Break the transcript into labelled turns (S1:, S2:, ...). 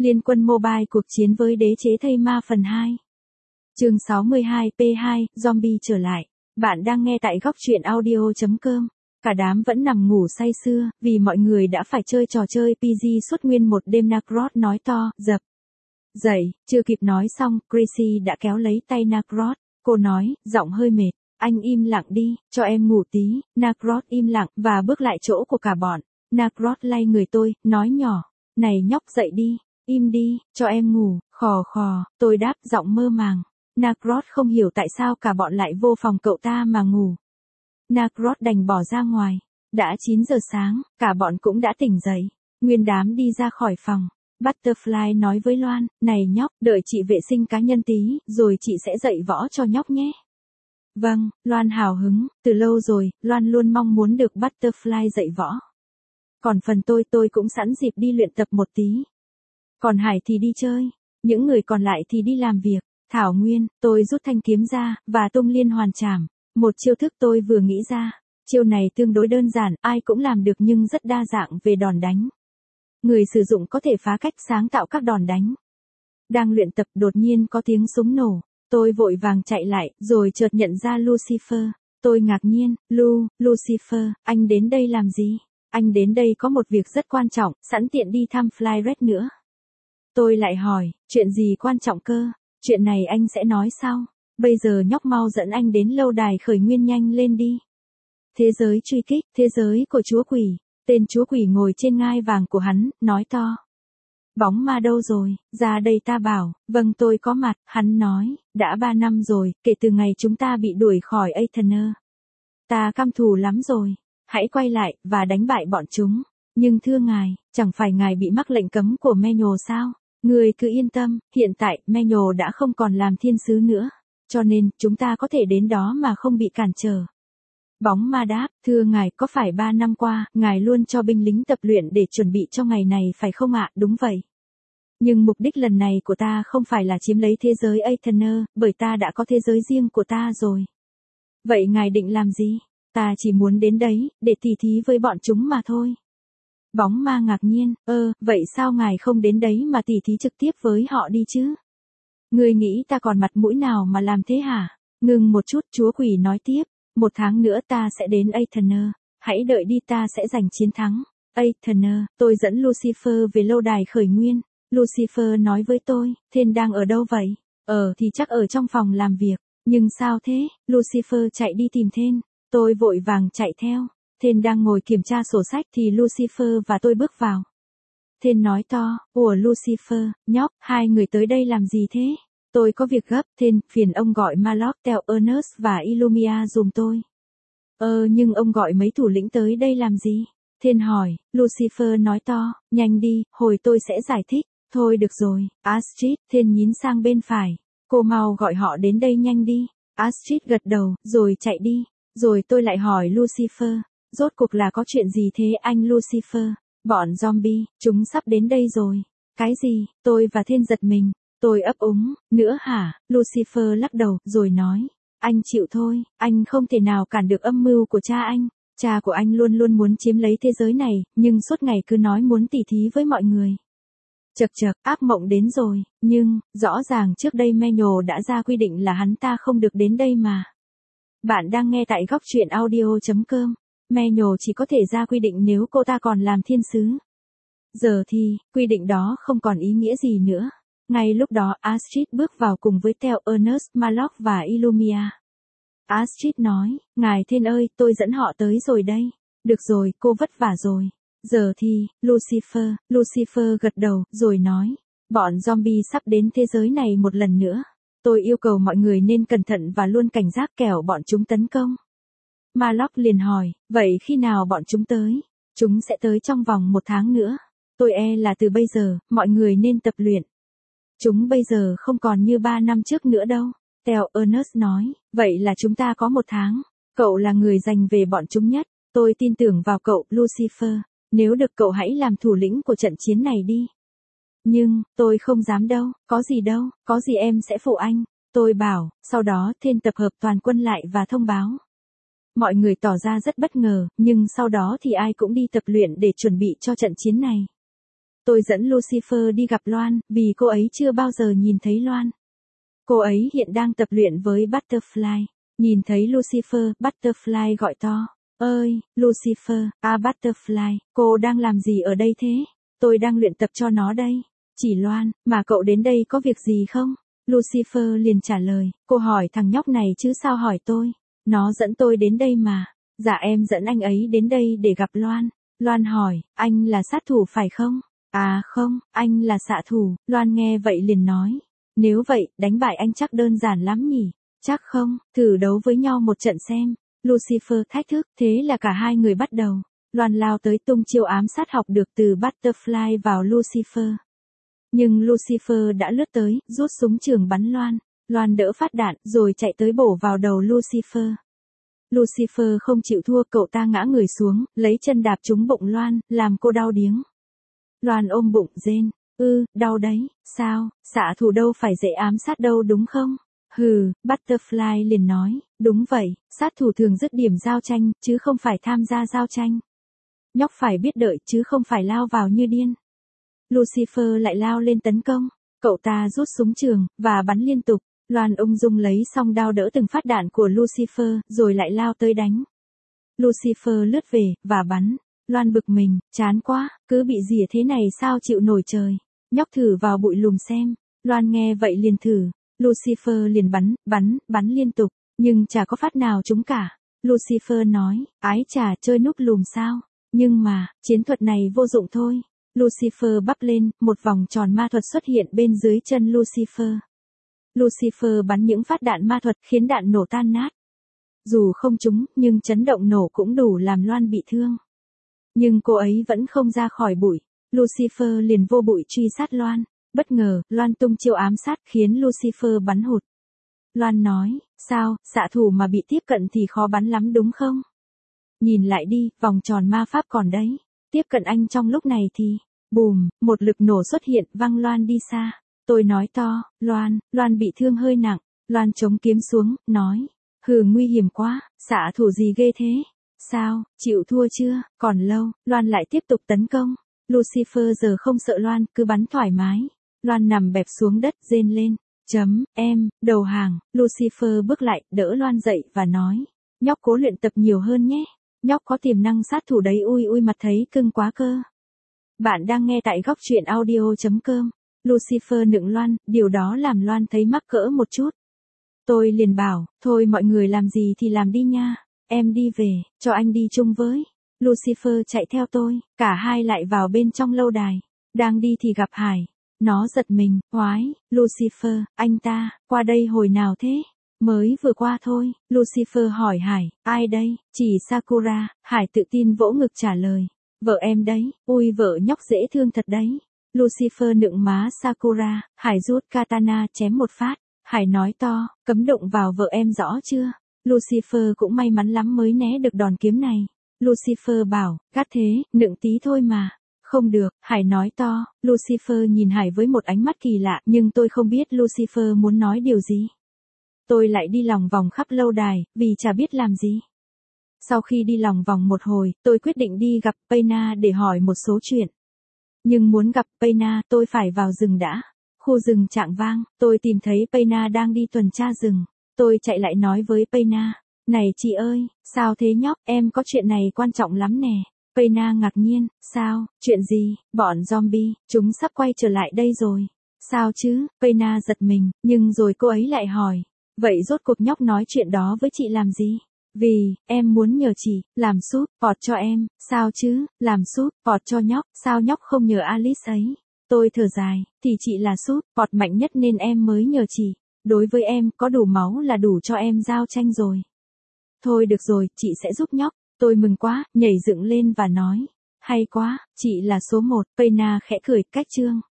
S1: Liên quân mobile cuộc chiến với đế chế thây ma phần 2. Chương 62 P2, Zombie trở lại. Bạn đang nghe tại góc truyện audio.com. Cả đám vẫn nằm ngủ say sưa, vì mọi người đã phải chơi trò chơi PG suốt nguyên một đêm. Nacross nói to, dập. Dậy, chưa kịp nói xong, Gracie đã kéo lấy tay Nacross. Cô nói, giọng hơi mệt, anh im lặng đi, cho em ngủ tí. Nacross im lặng, và bước lại chỗ của cả bọn. Nacross lay người tôi, nói nhỏ, này nhóc dậy đi, im đi, cho em ngủ, khò khò, tôi đáp giọng mơ màng. Nacross không hiểu tại sao cả bọn lại vô phòng cậu ta mà ngủ. Nacross đành bỏ ra ngoài. Đã 9 giờ sáng, cả bọn cũng đã tỉnh dậy. Nguyên đám đi ra khỏi phòng. Butterfly nói với Loan, này nhóc, đợi chị vệ sinh cá nhân tí, rồi chị sẽ dạy võ cho nhóc nhé. Vâng, Loan hào hứng, từ lâu rồi, Loan luôn mong muốn được Butterfly dạy võ. Còn phần tôi cũng sẵn dịp đi luyện tập một tí. Còn Hải thì đi chơi, những người còn lại thì đi làm việc. Thảo Nguyên, tôi rút thanh kiếm ra, và tung liên hoàn trảm. Một chiêu thức tôi vừa nghĩ ra. Chiêu này tương đối đơn giản, ai cũng làm được nhưng rất đa dạng về đòn đánh. Người sử dụng có thể phá cách sáng tạo các đòn đánh. Đang luyện tập đột nhiên có tiếng súng nổ. Tôi vội vàng chạy lại, rồi chợt nhận ra Lucifer. Tôi ngạc nhiên, Lucifer, anh đến đây làm gì? Anh đến đây có một việc rất quan trọng, sẵn tiện đi thăm Flyret nữa. Tôi lại hỏi, chuyện gì quan trọng cơ? Chuyện này anh sẽ nói sau. Bây giờ nhóc mau dẫn anh đến lâu đài khởi nguyên nhanh lên đi. Thế giới truy kích, thế giới của chúa quỷ. Tên chúa quỷ ngồi trên ngai vàng của hắn, nói to. Bóng ma đâu rồi, ra đây ta bảo, vâng tôi có mặt, hắn nói, đã 3 năm rồi, kể từ ngày chúng ta bị đuổi khỏi Aetherner. Ta căm thù lắm rồi, hãy quay lại, và đánh bại bọn chúng. Nhưng thưa ngài, chẳng phải ngài bị mắc lệnh cấm của Menyo sao? Người cứ yên tâm, hiện tại, Menyo đã không còn làm thiên sứ nữa. Cho nên, chúng ta có thể đến đó mà không bị cản trở. Bóng ma đáp, thưa ngài, có phải 3 năm qua, ngài luôn cho binh lính tập luyện để chuẩn bị cho ngày này phải không ạ? Đúng vậy. Nhưng mục đích lần này của ta không phải là chiếm lấy thế giới Aetherner, bởi ta đã có thế giới riêng của ta rồi. Vậy ngài định làm gì? Ta chỉ muốn đến đấy, để tỉ thí với bọn chúng mà thôi. Bóng ma ngạc nhiên, vậy sao ngài không đến đấy mà tỉ thí trực tiếp với họ đi chứ? Ngươi nghĩ ta còn mặt mũi nào mà làm thế hả? Ngừng một chút, chúa quỷ nói tiếp. 1 tháng nữa ta sẽ đến Aetherner. Hãy đợi đi, ta sẽ giành chiến thắng. Aetherner, tôi dẫn Lucifer về lâu đài khởi nguyên. Lucifer nói với tôi, Thên đang ở đâu vậy? Thì chắc ở trong phòng làm việc. Nhưng sao thế? Lucifer chạy đi tìm Thên. Tôi vội vàng chạy theo. Thên đang ngồi kiểm tra sổ sách thì Lucifer và tôi bước vào. Thên nói to, ủa Lucifer, nhóc, hai người tới đây làm gì thế? Tôi có việc gấp, Thên, phiền ông gọi Malok, Theo Ernest và Illumia giùm tôi. Nhưng ông gọi mấy thủ lĩnh tới đây làm gì? Thên hỏi, Lucifer nói to, nhanh đi, hồi tôi sẽ giải thích. Thôi được rồi, Astrid, Thên nhín sang bên phải. Cô mau gọi họ đến đây nhanh đi. Astrid gật đầu, rồi chạy đi. Rồi tôi lại hỏi Lucifer, rốt cuộc là có chuyện gì thế anh Lucifer? Bọn zombie, chúng sắp đến đây rồi. Cái gì? Tôi và Thên giật mình. Tôi ấp úng, nữa hả? Lucifer lắc đầu, rồi nói. Anh chịu thôi, anh không thể nào cản được âm mưu của cha anh. Cha của anh luôn luôn muốn chiếm lấy thế giới này, nhưng suốt ngày cứ nói muốn tỉ thí với mọi người. Chậc, ác mộng đến rồi, nhưng, rõ ràng trước đây Menyo đã ra quy định là hắn ta không được đến đây mà. Bạn đang nghe tại góc truyện audio.com. Menyo chỉ có thể ra quy định nếu cô ta còn làm thiên sứ. Giờ thì, quy định đó không còn ý nghĩa gì nữa. Ngay lúc đó Astrid bước vào cùng với Theo Ernest, Malok và Illumia. Astrid nói, ngài Thên ơi, tôi dẫn họ tới rồi đây. Được rồi, cô vất vả rồi. Giờ thì, Lucifer gật đầu, rồi nói, bọn zombie sắp đến thế giới này một lần nữa. Tôi yêu cầu mọi người nên cẩn thận và luôn cảnh giác kẻo bọn chúng tấn công. Malok liền hỏi, vậy khi nào bọn chúng tới? Chúng sẽ tới trong vòng 1 tháng nữa. Tôi là từ bây giờ, mọi người nên tập luyện. Chúng bây giờ không còn như 3 năm trước nữa đâu. Theo Ernest nói, vậy là chúng ta có 1 tháng. Cậu là người giành về bọn chúng nhất. Tôi tin tưởng vào cậu, Lucifer. Nếu được cậu hãy làm thủ lĩnh của trận chiến này đi. Nhưng, tôi không dám đâu, có gì em sẽ phụ anh. Tôi bảo, sau đó Thên tập hợp toàn quân lại và thông báo. Mọi người tỏ ra rất bất ngờ, nhưng sau đó thì ai cũng đi tập luyện để chuẩn bị cho trận chiến này. Tôi dẫn Lucifer đi gặp Loan, vì cô ấy chưa bao giờ nhìn thấy Loan. Cô ấy hiện đang tập luyện với Butterfly. Nhìn thấy Lucifer, Butterfly gọi to. Ơi, Lucifer, Butterfly, cô đang làm gì ở đây thế? Tôi đang luyện tập cho nó đây. Chỉ Loan, mà cậu đến đây có việc gì không? Lucifer liền trả lời, cô hỏi thằng nhóc này chứ sao hỏi tôi. Nó dẫn tôi đến đây mà. Dạ em dẫn anh ấy đến đây để gặp Loan. Loan hỏi, anh là sát thủ phải không? À không, anh là xạ thủ. Loan nghe vậy liền nói. Nếu vậy, đánh bại anh chắc đơn giản lắm nhỉ? Chắc không, thử đấu với nhau một trận xem. Lucifer thách thức, thế là cả hai người bắt đầu. Loan lao tới tung chiêu ám sát học được từ Butterfly vào Lucifer. Nhưng Lucifer đã lướt tới, rút súng trường bắn Loan. Loan đỡ phát đạn, rồi chạy tới bổ vào đầu Lucifer. Lucifer không chịu thua, cậu ta ngã người xuống, lấy chân đạp trúng bụng Loan, làm cô đau điếng. Loan ôm bụng rên, đau đấy, sao, xạ thủ đâu phải dễ ám sát đâu đúng không? Hừ, Butterfly liền nói, đúng vậy, sát thủ thường dứt điểm giao tranh, chứ không phải tham gia giao tranh. Nhóc phải biết đợi chứ không phải lao vào như điên. Lucifer lại lao lên tấn công, cậu ta rút súng trường, và bắn liên tục. Loan ung dung lấy song đao đỡ từng phát đạn của Lucifer, rồi lại lao tới đánh. Lucifer lướt về, và bắn. Loan bực mình, chán quá, cứ bị rỉa thế này sao chịu nổi trời. Nhóc thử vào bụi lùm xem. Loan nghe vậy liền thử. Lucifer liền bắn liên tục, nhưng chả có phát nào trúng cả. Lucifer nói, ái chà chơi núp lùm sao. Nhưng mà, chiến thuật này vô dụng thôi. Lucifer bắp lên, một vòng tròn ma thuật xuất hiện bên dưới chân Lucifer. Lucifer bắn những phát đạn ma thuật khiến đạn nổ tan nát. Dù không trúng, nhưng chấn động nổ cũng đủ làm Loan bị thương. Nhưng cô ấy vẫn không ra khỏi bụi. Lucifer liền vô bụi truy sát Loan. Bất ngờ, Loan tung chiêu ám sát khiến Lucifer bắn hụt. Loan nói, sao, xạ thủ mà bị tiếp cận thì khó bắn lắm đúng không? Nhìn lại đi, vòng tròn ma pháp còn đấy. Tiếp cận anh trong lúc này thì, bùm, một lực nổ xuất hiện văng Loan đi xa. Tôi nói to, Loan bị thương hơi nặng. Loan chống kiếm xuống, nói, nguy hiểm quá, xạ thủ gì ghê thế? Sao, chịu thua chưa? Còn lâu. Loan lại tiếp tục tấn công. Lucifer giờ không sợ Loan, cứ bắn thoải mái. Loan nằm bẹp xuống đất, rên lên. Em, đầu hàng. Lucifer bước lại, đỡ Loan dậy và nói, nhóc cố luyện tập nhiều hơn nhé. Nhóc có tiềm năng sát thủ đấy, ui mặt thấy cưng quá cơ. Bạn đang nghe tại góc truyện audio.com. Lucifer nựng Loan, điều đó làm Loan thấy mắc cỡ một chút. Tôi liền bảo, thôi mọi người làm gì thì làm đi nha. Em đi về, cho anh đi chung với. Lucifer chạy theo tôi, cả hai lại vào bên trong lâu đài. Đang đi thì gặp Hải. Nó giật mình, oái, Lucifer, anh ta, qua đây hồi nào thế? Mới vừa qua thôi. Lucifer hỏi Hải, ai đây? Chỉ Sakura. Hải tự tin vỗ ngực trả lời, vợ em đấy, ui vợ nhóc dễ thương thật đấy. Lucifer nựng má Sakura, Hải rút katana chém một phát. Hải nói to, cấm đụng vào vợ em rõ chưa? Lucifer cũng may mắn lắm mới né được đòn kiếm này. Lucifer bảo, gắt thế, nựng tí thôi mà. Không được, Hải nói to. Lucifer nhìn Hải với một ánh mắt kỳ lạ, nhưng tôi không biết Lucifer muốn nói điều gì. Tôi lại đi lòng vòng khắp lâu đài, vì chả biết làm gì. Sau khi đi lòng vòng một hồi, tôi quyết định đi gặp Payna để hỏi một số chuyện. Nhưng muốn gặp Payna, tôi phải vào rừng đã. Khu rừng Trạng Vang, tôi tìm thấy Payna đang đi tuần tra rừng. Tôi chạy lại nói với Payna, này chị ơi, sao thế nhóc, em có chuyện này quan trọng lắm nè. Payna ngạc nhiên, sao, chuyện gì, bọn zombie, chúng sắp quay trở lại đây rồi. Sao chứ, Payna giật mình, nhưng rồi cô ấy lại hỏi, vậy rốt cuộc nhóc nói chuyện đó với chị làm gì? Vì, em muốn nhờ chị, làm súp, pot cho em, sao chứ, làm súp, pot cho nhóc, sao nhóc không nhờ Alice ấy? Tôi thở dài, thì chị là súp, pot mạnh nhất nên em mới nhờ chị. Đối với em, có đủ máu là đủ cho em giao tranh rồi. Thôi được rồi, chị sẽ giúp nhóc. Tôi mừng quá, nhảy dựng lên và nói, hay quá, chị là số 1, Payna khẽ cười, cách chương.